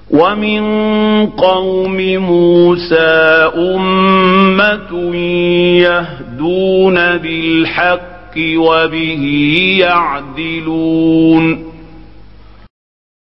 ومن قوم موسى أمة يهدون بالحق وبه يعدلون